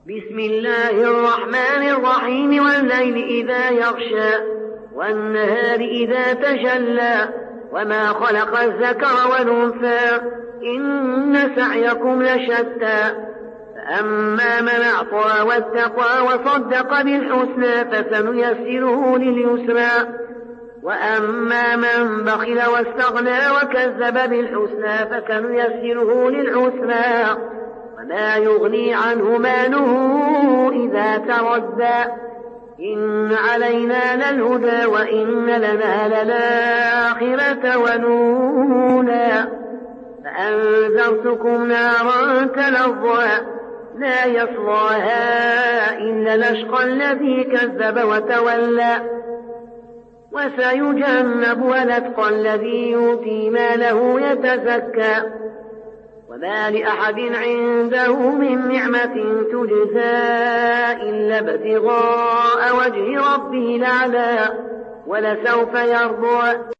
بسم الله الرحمن الرحيم والليل إذا يغشى والنهار إذا تجلى وما خلق الذكر والأنثى إن سعيكم لشتى فأما من أعطى واتقى وصدق بالحسنى فسنيسره لليسرى وأما من بخل واستغنى وكذب بالحسنى فسنيسره للعسرى وما يغني عنه ماله إذا تردى إن علينا للهدى وإن لنا للآخرة ونولا فأنذرتكم نارا تلظى لا يصلاها إلا الأشقى الذي كذب وتولى وسيجنبها الأتقى الذي يؤتي ماله يتزكى وما لأحد عنده من نعمة تجزى إلا ابتغاء وجه ربه الأعلى ولسوف يرضى.